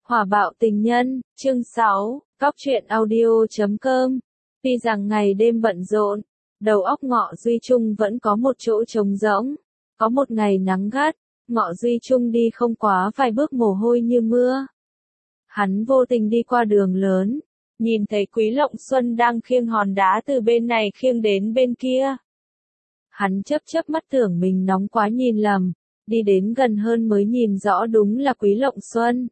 Hỏa bạo tình nhân, chương 6, Cóc truyện audio.com. Tuy rằng ngày đêm bận rộn, đầu óc Ngọ Duy Trung vẫn có một chỗ trống rỗng. Có một ngày nắng gắt, Ngọ Duy Trung đi không quá vài bước mồ hôi như mưa. Hắn vô tình đi qua đường lớn, nhìn thấy Quý Lộng Xuân đang khiêng hòn đá từ bên này khiêng đến bên kia. Hắn chớp mắt tưởng mình nóng quá nhìn lầm, đi đến gần hơn mới nhìn rõ đúng là Quý Lộng Xuân.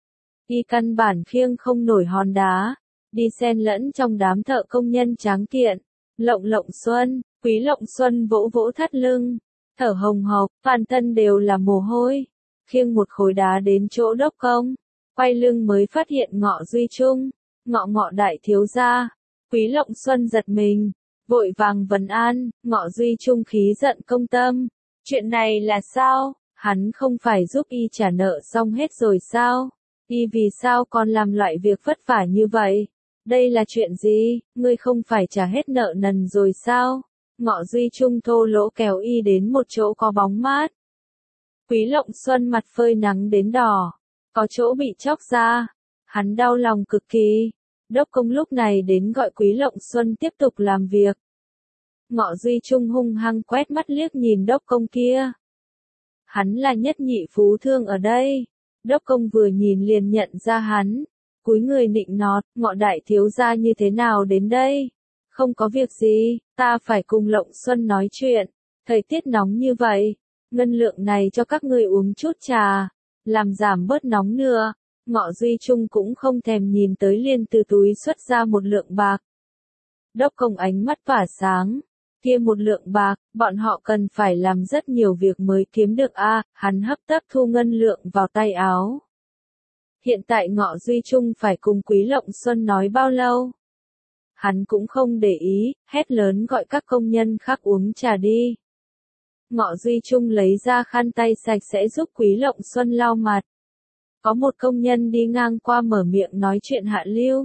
Y căn bản khiêng không nổi hòn đá, đi xen lẫn trong đám thợ công nhân tráng kiện. Lộng Xuân, Quý Lộng Xuân vỗ vỗ thắt lưng, thở hồng hộc, toàn thân đều là mồ hôi, khiêng một khối đá đến chỗ đốc công, quay lưng mới phát hiện Ngọ Duy Trung, Ngọ đại thiếu gia. Quý Lộng Xuân giật mình, vội vàng vấn an. Ngọ Duy Trung khí giận công tâm, chuyện này là sao, hắn không phải giúp y trả nợ xong hết rồi sao? Y vì sao còn làm loại việc vất vả như vậy? Đây là chuyện gì? Ngươi không phải trả hết nợ nần rồi sao? Ngọ Duy Trung thô lỗ kéo y đến một chỗ có bóng mát. Quý Lộng Xuân mặt phơi nắng đến đỏ, có chỗ bị chóc ra. Hắn đau lòng cực kỳ. Đốc công lúc này đến gọi Quý Lộng Xuân tiếp tục làm việc. Ngọ Duy Trung hung hăng quét mắt liếc nhìn đốc công kia. Hắn là nhất nhị phú thương ở đây. Đốc công vừa nhìn liền nhận ra hắn, cúi người nịnh nọt. Ngọ đại thiếu gia như thế nào đến đây? Không có việc gì, ta phải cùng Lộng Xuân nói chuyện. Thời tiết nóng như vậy, ngân lượng này cho các ngươi uống chút trà, làm giảm bớt nóng nữa. Ngọ Duy Trung cũng không thèm nhìn tới liền từ túi xuất ra một lượng bạc. Đốc công ánh mắt tỏa sáng. Kia một lượng bạc, bọn họ cần phải làm rất nhiều việc mới kiếm được a. Hắn hấp tấp thu ngân lượng vào tay áo. Hiện tại Ngọ Duy Trung phải cùng Quý Lộng Xuân nói bao lâu? Hắn cũng không để ý, hét lớn gọi các công nhân khác uống trà đi. Ngọ Duy Trung lấy ra khăn tay sạch sẽ giúp Quý Lộng Xuân lau mặt. Có một công nhân đi ngang qua mở miệng nói chuyện hạ lưu.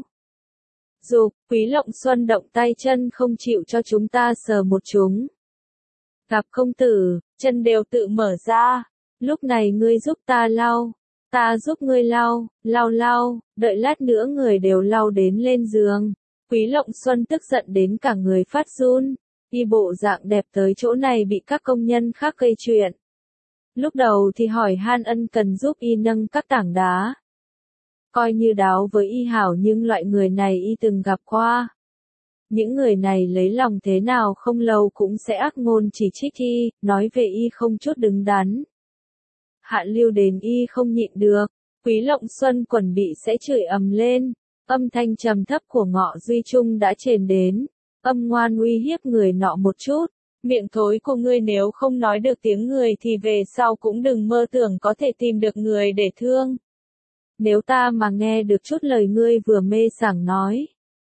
Dù, Quý Lộng Xuân động tay chân không chịu cho chúng ta sờ một chúng. Gặp công tử, chân đều tự mở ra. Lúc này ngươi giúp ta lau, ta giúp ngươi lau, lau, đợi lát nữa người đều lau đến lên giường. Quý Lộng Xuân tức giận đến cả người phát run. Y bộ dạng đẹp tới chỗ này bị các công nhân khác gây chuyện. Lúc đầu thì hỏi han ân cần giúp y nâng các tảng đá. Coi như đáo với y hảo nhưng loại người này y từng gặp qua. Những người này lấy lòng thế nào không lâu cũng sẽ ác ngôn chỉ trích y, nói về y không chút đứng đắn. Hạ lưu đến y không nhịn được, Quý Lộng Xuân chuẩn bị sẽ chửi ầm lên, âm thanh trầm thấp của Ngọ Duy Trung đã truyền đến, âm ngoan uy hiếp người nọ một chút. Miệng thối của ngươi nếu không nói được tiếng người thì về sau cũng đừng mơ tưởng có thể tìm được người để thương. Nếu ta mà nghe được chút lời ngươi vừa mê sảng nói,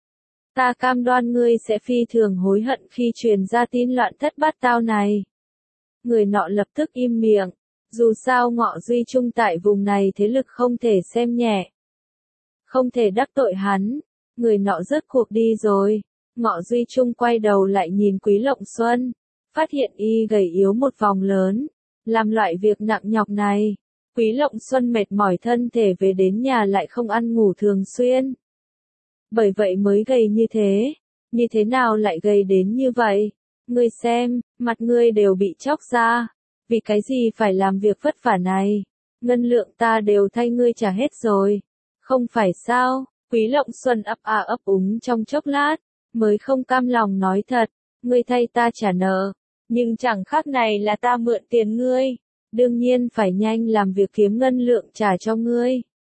ta cam đoan ngươi sẽ phi thường hối hận khi truyền ra tin loạn thất bát tao này. Người nọ lập tức im miệng, dù sao Ngọ Duy Trung tại vùng này thế lực không thể xem nhẹ. Không thể đắc tội hắn, người nọ rốt cuộc đi rồi. Ngọ Duy Trung quay đầu lại nhìn Quý Lộng Xuân, phát hiện y gầy yếu một vòng lớn, làm loại việc nặng nhọc này. Quý Lộng Xuân mệt mỏi thân thể về đến nhà lại không ăn ngủ thường xuyên. Bởi vậy mới gầy như thế nào lại gầy đến như vậy? Ngươi xem, mặt ngươi đều bị chóc ra, vì cái gì phải làm việc vất vả này? Ngân lượng ta đều thay ngươi trả hết rồi. Không phải sao? Quý Lộng Xuân ấp úng trong chốc lát, mới không cam lòng nói thật, ngươi thay ta trả nợ, nhưng chẳng khác này là ta mượn tiền ngươi. Đương nhiên phải nhanh làm việc kiếm ngân lượng trả cho ngươi.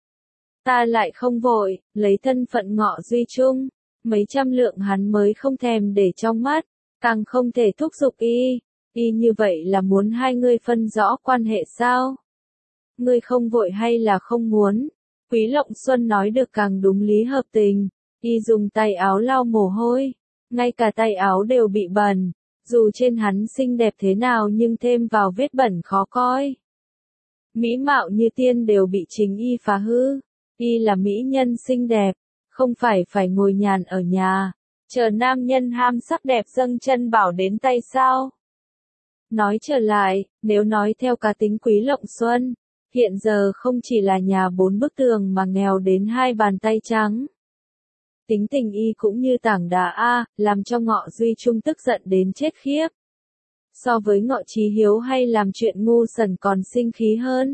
Ta lại không vội, lấy thân phận Ngọ Duy Trung, mấy trăm lượng hắn mới không thèm để trong mắt, càng không thể thúc giục y. Y như vậy là muốn hai ngươi phân rõ quan hệ sao? Ngươi không vội hay là không muốn? Quý Lộng Xuân nói được càng đúng lý hợp tình. Y dùng tay áo lau mồ hôi, ngay cả tay áo đều bị bẩn. Dù trên hắn xinh đẹp thế nào nhưng thêm vào vết bẩn khó coi. Mỹ mạo như tiên đều bị chính y phá hư. Y là mỹ nhân xinh đẹp, không phải ngồi nhàn ở nhà, chờ nam nhân ham sắc đẹp dâng chân bảo đến tay sao. Nói trở lại, nếu nói theo cá tính Quý Lộng Xuân, Hiện giờ không chỉ là nhà 4 bức tường mà nghèo đến 2 bàn tay trắng. Tính tình y cũng như tảng đá làm cho Ngọ Duy Trung tức giận đến chết khiếp. So với Ngọ Chí Hiếu hay làm chuyện ngu xuẩn còn sinh khí hơn.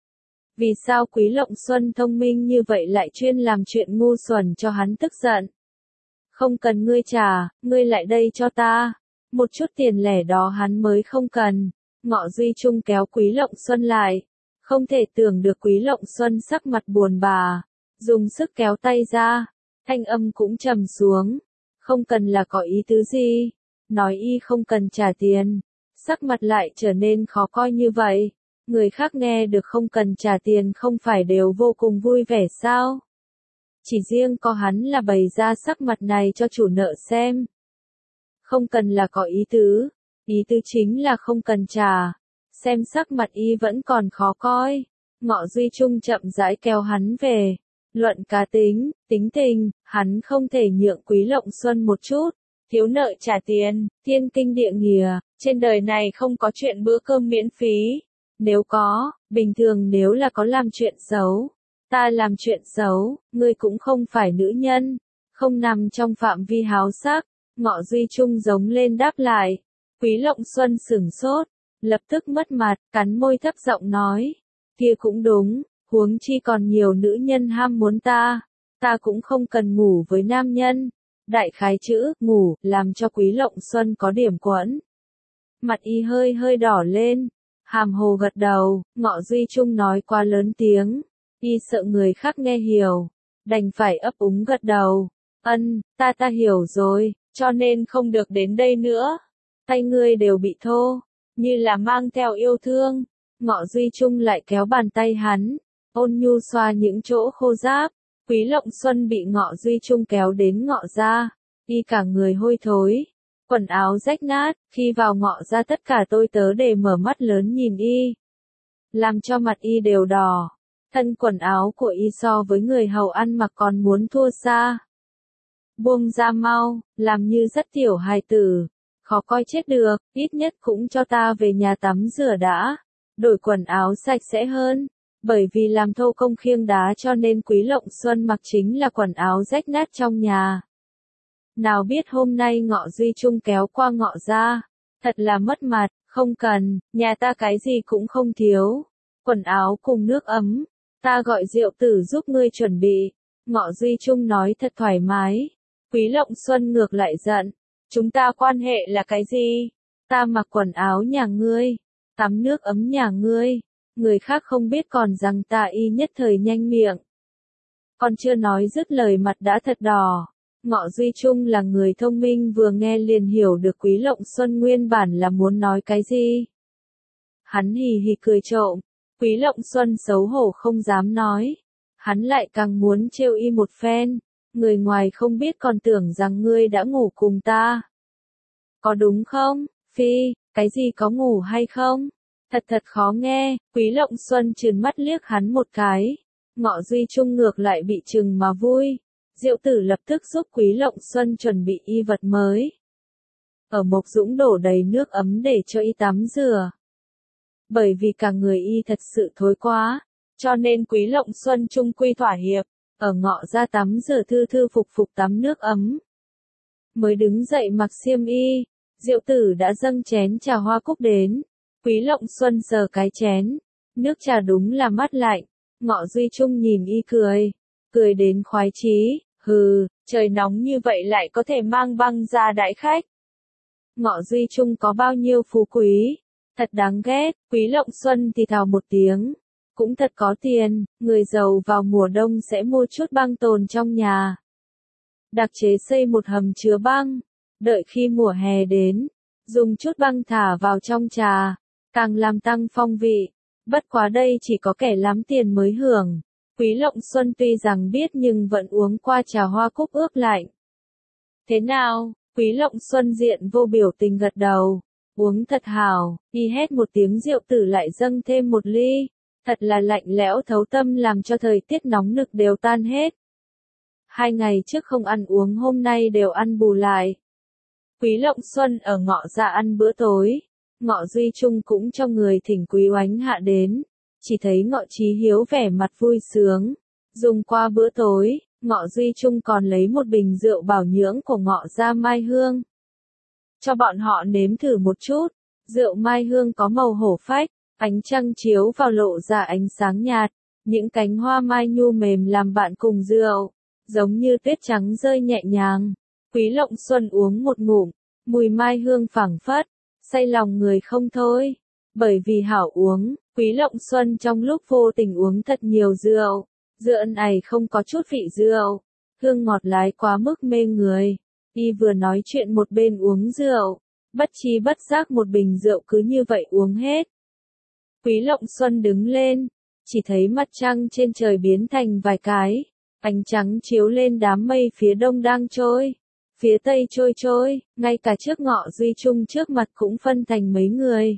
Vì sao Quý Lộng Xuân thông minh như vậy lại chuyên làm chuyện ngu xuẩn cho hắn tức giận? Không cần ngươi trả, ngươi lại đây cho ta. Một chút tiền lẻ đó hắn mới không cần. Ngọ Duy Trung kéo Quý Lộng Xuân lại. Không thể tưởng được Quý Lộng Xuân sắc mặt buồn bã, dùng sức kéo tay ra, thanh âm cũng trầm xuống. Không cần là có ý tứ gì, nói y không cần trả tiền, sắc mặt lại trở nên khó coi như vậy. Người khác nghe được không cần trả tiền không phải đều vô cùng vui vẻ sao? Chỉ riêng có hắn là bày ra sắc mặt này cho chủ nợ xem. Không cần là có ý tứ chính là không cần trả. Xem sắc mặt y vẫn còn khó coi. Ngọ Duy Trung chậm rãi kéo hắn về. Luận cá tính, tính tình, hắn không thể nhượng Quý Lộng Xuân một chút. Thiếu nợ trả tiền, thiên kinh địa nghĩa, trên đời này không có chuyện bữa cơm miễn phí. Nếu có, bình thường nếu là có làm chuyện xấu, ta làm chuyện xấu, ngươi cũng không phải nữ nhân, không nằm trong phạm vi háo sắc. Ngọ Duy Trung giống lên đáp lại. Quý Lộng Xuân sửng sốt, lập tức mất mặt, cắn môi thấp giọng nói. Kia cũng đúng, huống chi còn nhiều nữ nhân ham muốn ta cũng không cần ngủ với nam nhân. Đại khái chữ ngủ làm cho Quý Lộng Xuân có điểm quẫn. Mặt y hơi hơi đỏ lên, hàm hồ gật đầu. Ngọ Duy Trung nói quá lớn tiếng, y sợ người khác nghe hiểu, đành phải ấp úng gật đầu. Ta hiểu rồi, cho nên không được đến đây nữa. Tay ngươi đều bị thô, như là mang theo yêu thương. Ngọ Duy Trung lại kéo bàn tay hắn, ôn nhu xoa những chỗ khô ráp. Quý Lộng Xuân bị Ngọ Duy Trung kéo đến ngọ ra, y cả người hôi thối, quần áo rách nát, khi vào ngọ ra tất cả tôi tớ để mở mắt lớn nhìn y, làm cho mặt y đều đỏ. Thân quần áo của y so với người hầu ăn mặc còn muốn thua xa. Buông ra mau, làm như rất tiểu hài tử, khó coi chết được, ít nhất cũng cho ta về nhà tắm rửa đã, đổi quần áo sạch sẽ hơn. Bởi vì làm thô công khiêng đá cho nên Quý Lộng Xuân mặc chính là quần áo rách nát trong nhà. Nào biết hôm nay Ngọ Duy Trung kéo qua ngọ ra, thật là mất mặt. Không cần, nhà ta cái gì cũng không thiếu, quần áo cùng nước ấm, ta gọi Diệu Tử giúp ngươi chuẩn bị. Ngọ Duy Trung nói thật thoải mái. Quý Lộng Xuân ngược lại giận, chúng ta quan hệ là cái gì? Ta mặc quần áo nhà ngươi, tắm nước ấm nhà ngươi, người khác không biết còn rằng ta y nhất thời nhanh miệng. Còn chưa nói dứt lời mặt đã thật đỏ. Ngọ Duy Trung là người thông minh vừa nghe liền hiểu được Quý Lộng Xuân nguyên bản là muốn nói cái gì. Hắn hì hì cười trộm, Quý Lộng Xuân xấu hổ không dám nói. Hắn lại càng muốn trêu y một phen, người ngoài không biết còn tưởng rằng ngươi đã ngủ cùng ta. Có đúng không, Phi, cái gì có ngủ hay không? Thật khó nghe. Quý Lộng Xuân trừng mắt liếc hắn một cái. Ngọ Duy Trung ngược lại bị trừng mà vui. Diệu Tử lập tức giúp Quý Lộng Xuân chuẩn bị y vật mới. Ở Mộc Dũng đổ đầy nước ấm để cho y tắm rửa. Bởi vì cả người y thật sự thối quá, cho nên Quý Lộng Xuân trung quy thỏa hiệp, ở ngọ ra tắm rửa thư thư phục phục tắm nước ấm. Mới đứng dậy mặc xiêm y, Diệu Tử đã dâng chén trà hoa cúc đến. Quý Lộng Xuân sờ cái chén, nước trà đúng là mát lạnh. Ngọ Duy Trung nhìn y cười đến khoái chí. Hừ, trời nóng như vậy lại có thể mang băng ra đãi khách. Ngọ Duy Trung có bao nhiêu phú quý, thật đáng ghét. Quý Lộng Xuân thì thào một tiếng, cũng thật có tiền, người giàu vào mùa đông sẽ mua chút băng tồn trong nhà. Đặc chế xây một hầm chứa băng, đợi khi mùa hè đến, dùng chút băng thả vào trong trà, càng làm tăng phong vị. Bất quá đây chỉ có kẻ lắm tiền mới hưởng. Quý Lộng Xuân tuy rằng biết nhưng vẫn uống qua trà hoa cúc ướp lạnh. Thế nào? Quý Lộng Xuân diện vô biểu tình gật đầu. Uống thật hảo. Y hét một tiếng Diệu Tử lại dâng thêm một ly. Thật là lạnh lẽo thấu tâm làm cho thời tiết nóng nực đều tan hết. 2 ngày trước không ăn uống hôm nay đều ăn bù lại. Quý Lộng Xuân ở ngọ ra ăn bữa tối. Ngọ Duy Trung cũng cho người thỉnh Quý Oánh Hạ đến. chỉ thấy Ngọ Chí Hiếu vẻ mặt vui sướng. Dùng qua bữa tối, Ngọ Duy Trung còn lấy một bình rượu bảo nhưỡng của Ngọ gia Mai Hương. Cho bọn họ nếm thử một chút, rượu Mai Hương có màu hổ phách, ánh trăng chiếu vào lộ ra ánh sáng nhạt, những cánh hoa mai nhu mềm làm bạn cùng rượu, giống như tuyết trắng rơi nhẹ nhàng. Quý Lộng Xuân uống một ngụm, mùi mai hương phảng phất, say lòng người không thôi. Bởi vì hảo uống, Quý Lộng Xuân trong lúc vô tình uống thật nhiều rượu, rượu này không có chút vị rượu, hương ngọt lái quá mức mê người. Y vừa nói chuyện một bên uống rượu, bất chi bất giác một bình rượu cứ như vậy uống hết. Quý Lộng Xuân đứng lên, chỉ thấy mặt trăng trên trời biến thành vài cái, ánh trắng chiếu lên đám mây phía đông đang trôi, phía tây trôi trôi, ngay cả trước Ngọ Duy Trung trước mặt cũng phân thành mấy người.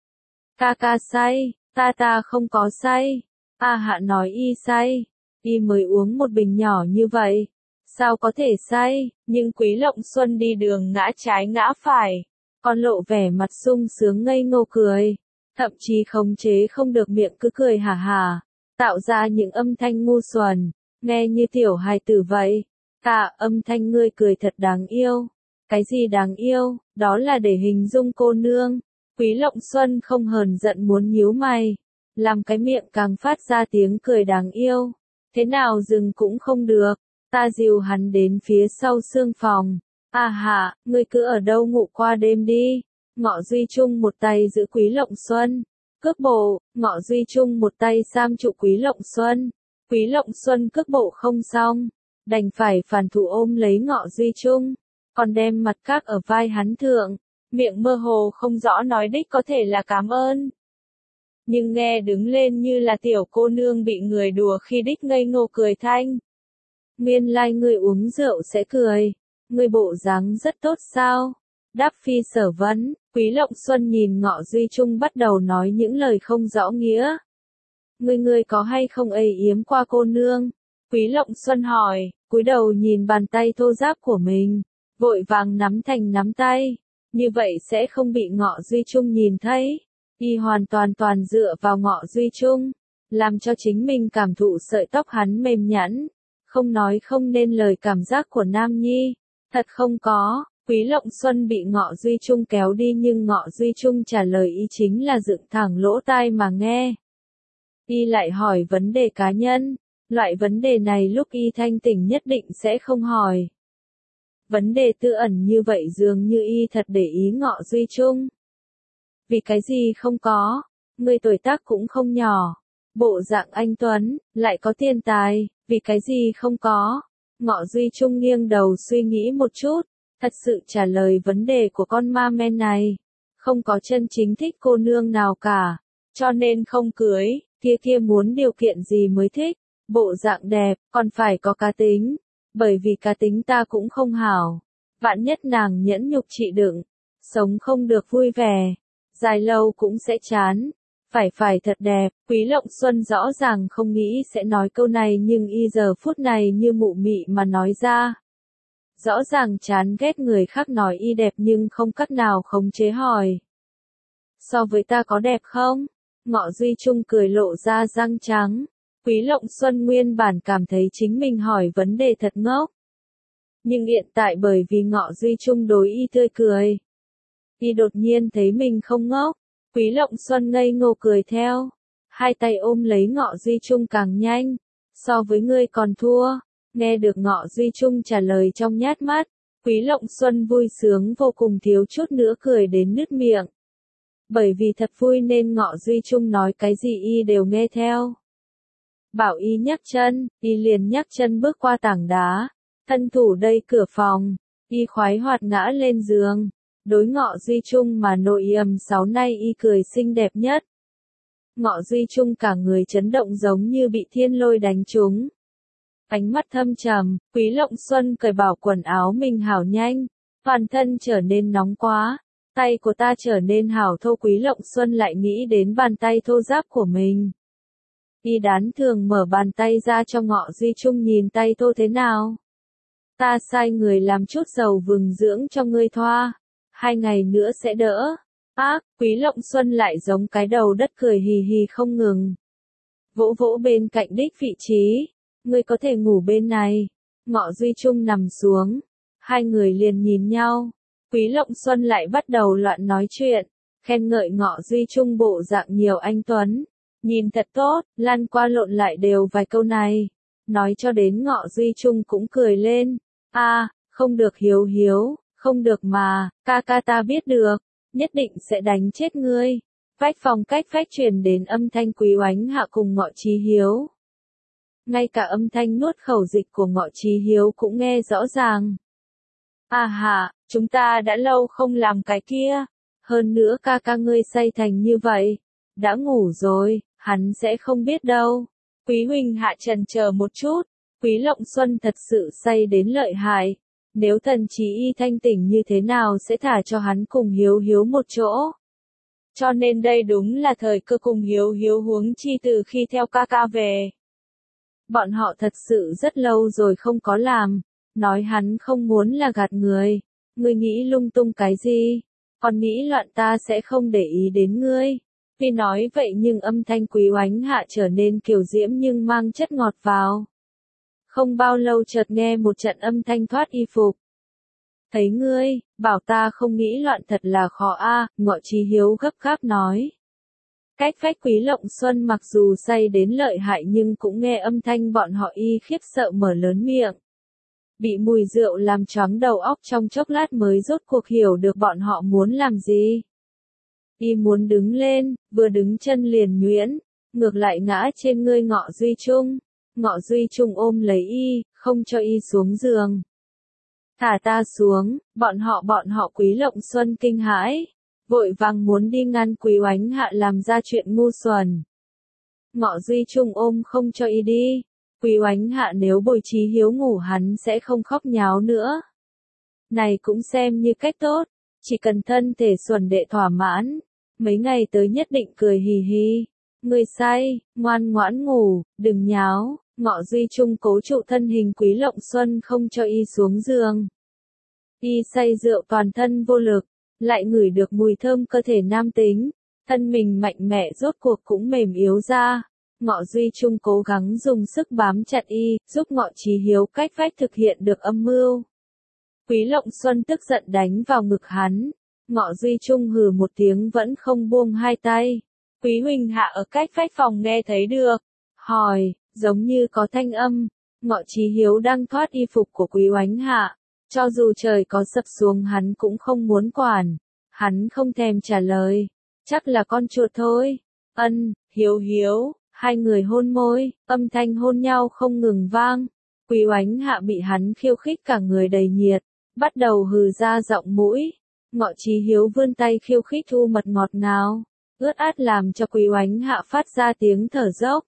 Ca ca say, ta không có say, A Hạ nói y say, y mới uống một bình nhỏ như vậy, sao có thể say, nhưng Quý Lộng Xuân đi đường ngã trái ngã phải, còn lộ vẻ mặt sung sướng ngây ngô cười, thậm chí khống chế không được miệng cứ cười hả hả, tạo ra những âm thanh ngu xuẩn, nghe như tiểu hài tử vậy. Âm thanh ngươi cười thật đáng yêu. Cái gì đáng yêu, đó là để hình dung cô nương. Quý Lộng Xuân không hờn giận muốn nhíu mày, làm cái miệng càng phát ra tiếng cười đáng yêu. Thế nào dừng cũng không được, ta dìu hắn đến phía sau sương phòng. À hạ, ngươi cứ ở đâu ngủ qua đêm đi. Ngọ Duy Trung một tay giữ Quý Lộng Xuân, cước bộ, Ngọ Duy Trung một tay giam trụ Quý Lộng Xuân. Quý Lộng Xuân cước bộ không xong, đành phải phản thủ ôm lấy Ngọ Duy Trung, còn đem mặt các ở vai hắn thượng, miệng mơ hồ không rõ nói đích có thể là cảm ơn. Nhưng nghe đứng lên như là tiểu cô nương bị người đùa khi đích ngây ngô cười thanh. Nguyên lai người uống rượu sẽ cười, người bộ dáng rất tốt sao? Đáp phi sở vấn, Quý Lộng Xuân nhìn Ngọ Duy Trung bắt đầu nói những lời không rõ nghĩa. Người có hay không ây yếm qua cô nương? Quý Lộng Xuân hỏi, cúi đầu nhìn bàn tay thô ráp của mình, vội vàng nắm thành nắm tay, như vậy sẽ không bị Ngọ Duy Trung nhìn thấy. Y hoàn toàn dựa vào Ngọ Duy Trung, làm cho chính mình cảm thụ sợi tóc hắn mềm nhẵn, không nói không nên lời cảm giác của Nam Nhi. Thật không có, Quý Lộng Xuân bị Ngọ Duy Trung kéo đi nhưng Ngọ Duy Trung trả lời y chính là dựng thẳng lỗ tai mà nghe. Y lại hỏi vấn đề cá nhân, loại vấn đề này lúc y thanh tỉnh nhất định sẽ không hỏi. Vấn đề tư ẩn như vậy dường như y thật để ý Ngọ Duy Trung. Vì cái gì không có, người tuổi tác cũng không nhỏ, bộ dạng anh tuấn, lại có tiền tài, vì cái gì không có. Ngọ Duy Trung nghiêng đầu suy nghĩ một chút, thật sự trả lời vấn đề của con ma men này. Không có chân chính thích cô nương nào cả, cho nên không cưới, kia muốn điều kiện gì mới thích, bộ dạng đẹp, còn phải có cá tính, bởi vì cá tính ta cũng không hảo. Vạn nhất nàng nhẫn nhục chịu đựng, sống không được vui vẻ, dài lâu cũng sẽ chán. Phải thật đẹp, Quý Lộng Xuân rõ ràng không nghĩ sẽ nói câu này nhưng y giờ phút này như mụ mị mà nói ra. Rõ ràng chán ghét người khác nói y đẹp nhưng không cách nào khống chế hỏi. So với ta có đẹp không? Ngọ Duy Trung cười lộ ra răng trắng. Quý Lộng Xuân nguyên bản cảm thấy chính mình hỏi vấn đề thật ngốc. Nhưng hiện tại bởi vì Ngọ Duy Trung đối y tươi cười, y đột nhiên thấy mình không ngốc. Quý Lộng Xuân ngây ngô cười theo, hai tay ôm lấy Ngọ Duy Trung càng nhanh, so với ngươi còn thua. Nghe được Ngọ Duy Trung trả lời trong nhát mắt, Quý Lộng Xuân vui sướng vô cùng thiếu chút nữa cười đến nứt miệng. Bởi vì thật vui nên Ngọ Duy Trung nói cái gì y đều nghe theo. Bảo y nhấc chân, y liền nhấc chân bước qua tảng đá, thân thủ đẩy cửa phòng, y khoái hoạt ngã lên giường. Đối Ngọ Duy Trung mà nội yểm 6 nay y cười xinh đẹp nhất. Ngọ Duy Trung cả người chấn động giống như bị thiên lôi đánh trúng. Ánh mắt thâm trầm, Quý Lộng Xuân cởi bỏ quần áo mình hảo nhanh, toàn thân trở nên nóng quá, tay của ta trở nên hảo thô. Quý Lộng Xuân lại nghĩ đến bàn tay thô ráp của mình. Y đán thường mở bàn tay ra cho Ngọ Duy Trung nhìn tay thô thế nào. Ta sai người làm chút dầu vừng dưỡng cho ngươi thoa, 2 ngày nữa sẽ đỡ. Quý Lộng Xuân lại giống cái đầu đất cười hì hì không ngừng. vỗ vỗ bên cạnh đích vị trí. Ngươi có thể ngủ bên này. Ngọ Duy Trung nằm xuống. Hai người liền nhìn nhau. Quý Lộng Xuân lại bắt đầu loạn nói chuyện. Khen ngợi Ngọ Duy Trung bộ dạng nhiều anh tuấn. Nhìn thật tốt, lăn qua lộn lại đều vài câu này. Nói cho đến Ngọ Duy Trung cũng cười lên. Không được Hiếu Hiếu, không được mà, ca ca ta biết được, nhất định sẽ đánh chết ngươi. Vách phòng cách vách truyền đến âm thanh Quý Oánh Hạ cùng Ngọ Chí Hiếu. Ngay cả âm thanh nuốt khẩu dịch của Ngọ Chí Hiếu cũng nghe rõ ràng. Chúng ta đã lâu không làm cái kia. Hơn nữa ca ca ngươi say thành như vậy. Đã ngủ rồi, hắn sẽ không biết đâu. Quý huynh Hạ chần chờ một chút. Quý Lộng Xuân thật sự say đến lợi hại. Nếu Tần Chí Y thanh tỉnh như thế nào sẽ thả cho hắn cùng Hiếu Hiếu một chỗ. Cho nên đây đúng là thời cơ cùng Hiếu Hiếu huống chi từ khi theo ca ca về. Bọn họ thật sự rất lâu rồi không có làm. Nói hắn không muốn là gạt người. Ngươi nghĩ lung tung cái gì? Còn nghĩ loạn ta sẽ không để ý đến ngươi. Tuy nói vậy nhưng âm thanh Quý Oánh Hạ trở nên kiều diễm nhưng mang chất ngọt vào. Không bao lâu chợt nghe một trận âm thanh thoát y phục. Thấy ngươi, bảo ta không nghĩ loạn thật là khó Ngọ Chí Hiếu gấp gáp nói. Cách vách Quý Lộng Xuân mặc dù say đến lợi hại nhưng cũng nghe âm thanh bọn họ y khiếp sợ mở lớn miệng. Bị mùi rượu làm choáng đầu óc trong chốc lát mới rốt cuộc hiểu được bọn họ muốn làm gì. Y muốn đứng lên, vừa đứng chân liền nhuyễn, ngược lại ngã trên ngươi Ngọ Duy Trung. Ngọ Duy Trung ôm lấy y, không cho y xuống giường. Thả ta xuống, bọn họ Quý Lộng Xuân kinh hãi, vội vàng muốn đi ngăn Quý Oánh Hạ làm ra chuyện ngu xuẩn. Ngọ Duy Trung ôm không cho y đi. Quý Oánh Hạ nếu bồi Chí Hiếu ngủ hắn sẽ không khóc nháo nữa. Này cũng xem như cách tốt, chỉ cần thân thể xuẩn đệ thỏa mãn, mấy ngày tới nhất định cười hì hì. Người say, ngoan ngoãn ngủ, đừng nháo. Ngọ Duy Trung cố trụ thân hình Quý Lộng Xuân không cho y xuống giường. Y say rượu toàn thân vô lực, lại ngửi được mùi thơm cơ thể nam tính, thân mình mạnh mẽ rốt cuộc cũng mềm yếu ra. Ngọ Duy Trung cố gắng dùng sức bám chặt y, giúp Ngọ Chí Hiếu cách vách thực hiện được âm mưu. Quý Lộng Xuân tức giận đánh vào ngực hắn. Ngọ Duy Trung hừ một tiếng vẫn không buông hai tay. Quý huynh Hạ ở cách vách phòng nghe thấy được. Hỏi, giống như có thanh âm. Ngọ Chí Hiếu đang thoát y phục của Quý Oánh Hạ. Cho dù trời có sập xuống hắn cũng không muốn quản. Hắn không thèm trả lời. Chắc là con chuột thôi. Hiếu Hiếu. Hai người hôn môi, âm thanh hôn nhau không ngừng vang. Quý Oánh Hạ bị hắn khiêu khích cả người đầy nhiệt, bắt đầu hừ ra giọng mũi. Ngọ Chí Hiếu vươn tay khiêu khích thu mật ngọt ngào, ướt át làm cho Quý Oánh Hạ phát ra tiếng thở dốc.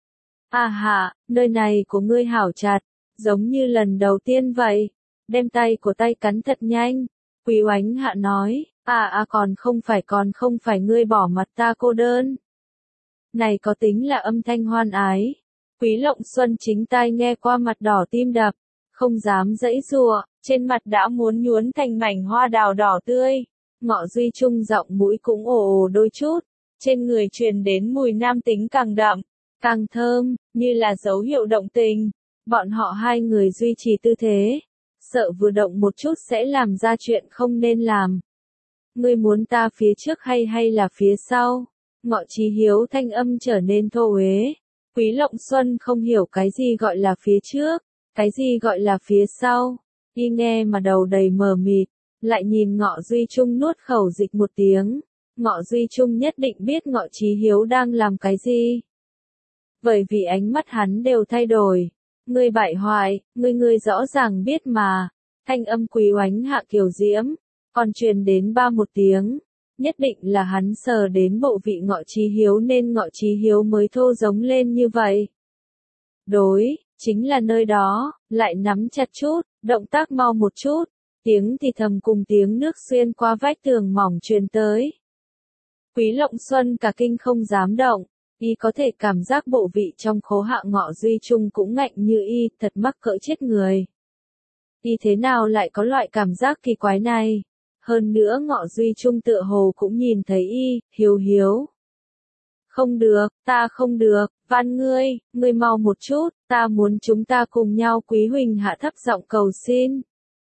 Nơi này của ngươi hảo chặt, giống như lần đầu tiên vậy. Đem tay của tay cắn thật nhanh. Quý Oánh Hạ nói, còn không phải ngươi bỏ mặt ta cô đơn. Này có tính là âm thanh hoan ái. Quý Lộng Xuân chính tai nghe qua mặt đỏ tim đập, không dám giãy giụa, trên mặt đã muốn nhuốm thành mảnh hoa đào đỏ tươi. Ngọ Duy Trung giọng mũi cũng ồ ồ đôi chút, trên người truyền đến mùi nam tính càng đậm, càng thơm, như là dấu hiệu động tình. Bọn họ hai người duy trì tư thế, sợ vừa động một chút sẽ làm ra chuyện không nên làm. Ngươi muốn ta phía trước hay là phía sau? Ngọ Chí Hiếu thanh âm trở nên thô uế. Quý Lộng Xuân không hiểu cái gì gọi là phía trước, cái gì gọi là phía sau. Y nghe mà đầu đầy mờ mịt, lại nhìn Ngọ Duy Trung nuốt khẩu dịch một tiếng. Ngọ Duy Trung nhất định biết Ngọ Chí Hiếu đang làm cái gì. Bởi vì ánh mắt hắn đều thay đổi. Ngươi bại hoại, ngươi rõ ràng biết mà. Thanh âm Quý Oánh Hạ kiều diễm, còn truyền đến một tiếng. Nhất định là hắn sờ đến bộ vị Ngọ Chí Hiếu nên Ngọ Chí Hiếu mới thô giống lên như vậy. Đối, chính là nơi đó, lại nắm chặt chút, động tác mau một chút, tiếng thì thầm cùng tiếng nước xuyên qua vách tường mỏng truyền tới. Quý Lộng Xuân cả kinh không dám động, y có thể cảm giác bộ vị trong khố hạ Ngọ Duy Trung cũng ngạnh như y, thật mắc cỡ chết người. Y thế nào lại có loại cảm giác kỳ quái này? Hơn nữa Ngọ Duy Trung tựa hồ cũng nhìn thấy y, Hiếu. Không được, ta không được, van ngươi mau một chút, ta muốn chúng ta cùng nhau. Quý Huỳnh hạ thấp giọng cầu xin.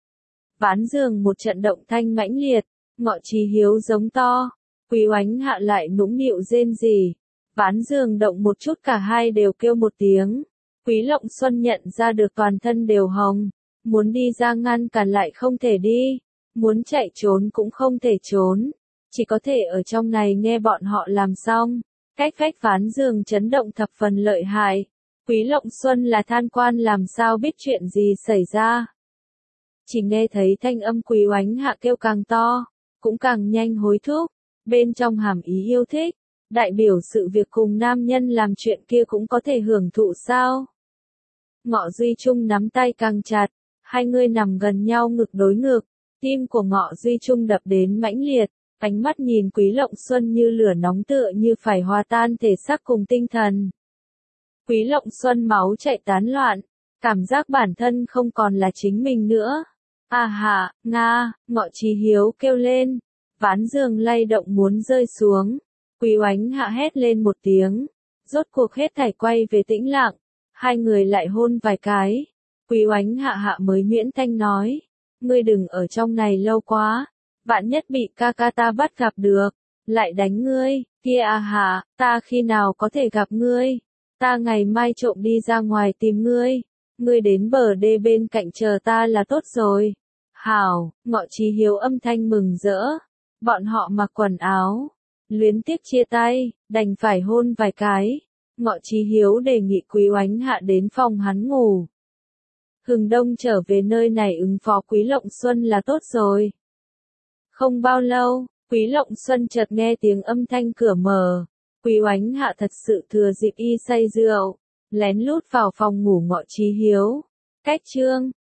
Ván giường một trận động thanh mãnh liệt, Ngọ Chí Hiếu giống to, Quý Oánh Hạ lại nũng nịu rên rỉ. Ván giường động một chút cả hai đều kêu một tiếng. Quý Lộng Xuân nhận ra được toàn thân đều hồng, muốn đi ra ngăn cản lại không thể đi, muốn chạy trốn cũng không thể trốn, chỉ có thể ở trong này nghe bọn họ làm xong. Cách vách ván giường chấn động thập phần lợi hại. Quý Lộng Xuân là than quan làm sao biết chuyện gì xảy ra. Chỉ nghe thấy thanh âm Quý Oánh Hạ kêu càng to, cũng càng nhanh hối thúc, bên trong hàm ý yêu thích, đại biểu sự việc cùng nam nhân làm chuyện kia cũng có thể hưởng thụ sao. Ngọ Duy Trung nắm tay càng chặt, hai người nằm gần nhau ngực đối ngực, tim của Ngọ Duy Trung đập đến mãnh liệt, ánh mắt nhìn Quý Lộng Xuân như lửa nóng tựa như phải hòa tan thể xác cùng tinh thần. Quý Lộng Xuân máu chạy tán loạn, cảm giác bản thân không còn là chính mình nữa. À hạ, Nga, Ngọ Chí Hiếu kêu lên, ván giường lay động muốn rơi xuống. Quý Oánh Hạ hét lên một tiếng, rốt cuộc hết thảy quay về tĩnh lặng, hai người lại hôn vài cái. Quý Oánh Hạ mới miễn thanh nói, ngươi đừng ở trong này lâu quá, vạn nhất bị ca ca ta bắt gặp được, lại đánh ngươi, kia à hạ, ta khi nào có thể gặp ngươi, ta ngày mai trộm đi ra ngoài tìm ngươi đến bờ đê bên cạnh chờ ta là tốt rồi. Hảo, Ngọ Chí Hiếu âm thanh mừng rỡ, bọn họ mặc quần áo, luyến tiếc chia tay, đành phải hôn vài cái. Ngọ Chí Hiếu đề nghị Quý Oánh Hạ đến phòng hắn ngủ. Hừng đông trở về nơi này ứng phó Quý Lộng Xuân là tốt rồi. Không bao lâu, Quý Lộng Xuân chợt nghe tiếng âm thanh cửa mở. Quý Oánh Hạ thật sự thừa dịp y say rượu, lén lút vào phòng ngủ Ngọ Chí Hiếu. Cách chương